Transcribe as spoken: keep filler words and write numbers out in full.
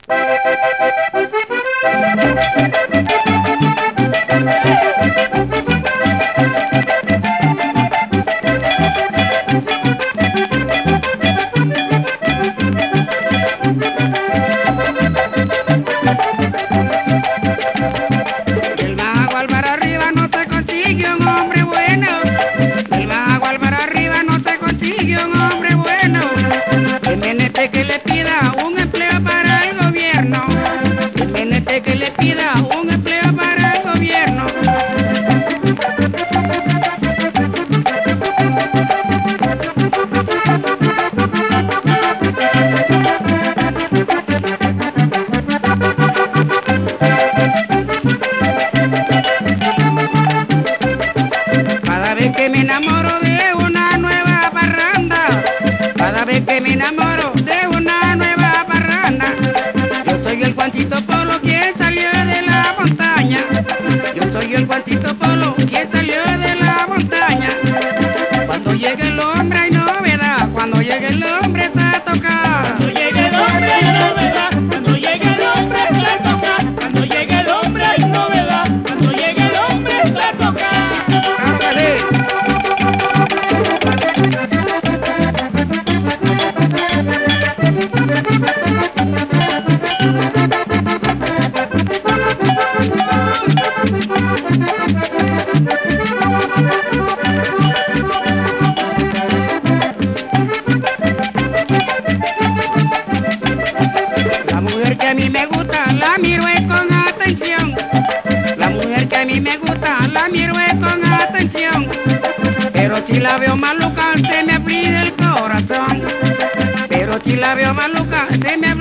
Que le pida un empleo para el gobierno, el menete que le pida un empleo para el gobierno. Cada vez que me enamoro de una nueva parranda, cada vez que me enamoro de una nueva parranda, yo soy el Juancito Polo quien salió de la montaña. Yo soy el Juancito Polo quien salió de la montaña. Cuando llegue el hombre hay novedad, cuando llegue el hombre está a tocar. Cuando llegue el hombre hay novedad, cuando llegue el hombre está a tocar. Cuando llegue el hombre hay novedad, cuando llegue el hombre está a tocar. Claro que sí. La mujer que a mí me gusta la miro es con atención. La mujer que a mí me gusta la miro es con atención. Pero si la veo maluca se me aprieta el corazón. Pero si la veo maluca se me aprieta